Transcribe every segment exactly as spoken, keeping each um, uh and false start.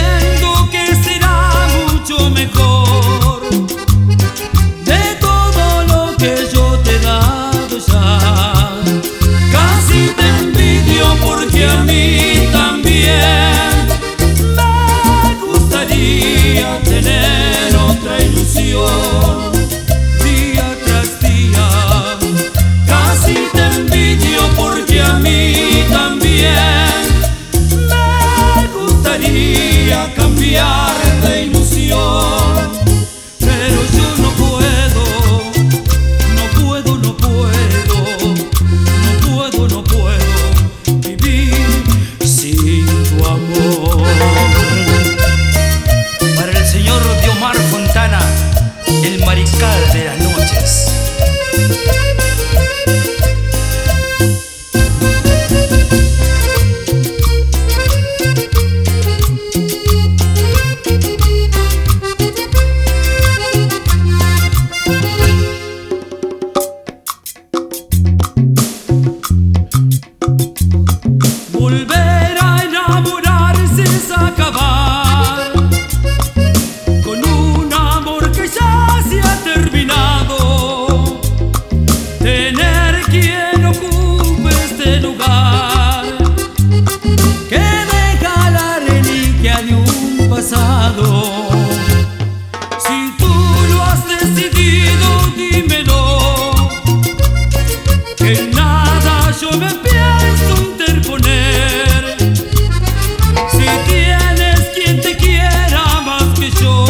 siento que será mucho mejor de todo lo que yo te he dado ya. Casi te envidio porque a mí también me gustaría tener otra ilusión día tras día. Casi te envidio porque a mí también me gustaría cambiar de ilusión, pero yo no puedo, no puedo, no puedo, no puedo, no puedo vivir sin tu amor. Para el señor Diomar Fontana, el mariscal de las noches. Volver a enamorarse es acabar con un amor que ya se ha terminado. Tener quien ocupe este lugar que deja la reliquia de un pasado. Si tú lo has decidido, dímelo, que en nada yo me pienso interponer. Si tienes quien te quiera más que yo,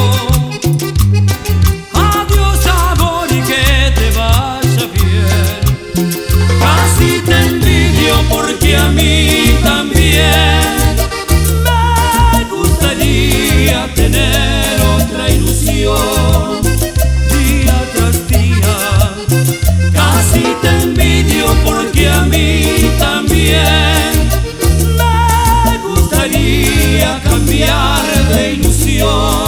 adiós amor y que te vaya bien. Casi te envidio porque a mí también me gustaría tener otra ilusión día tras día. Casi te envidio porque a mí también me gustaría cambiar de ilusión.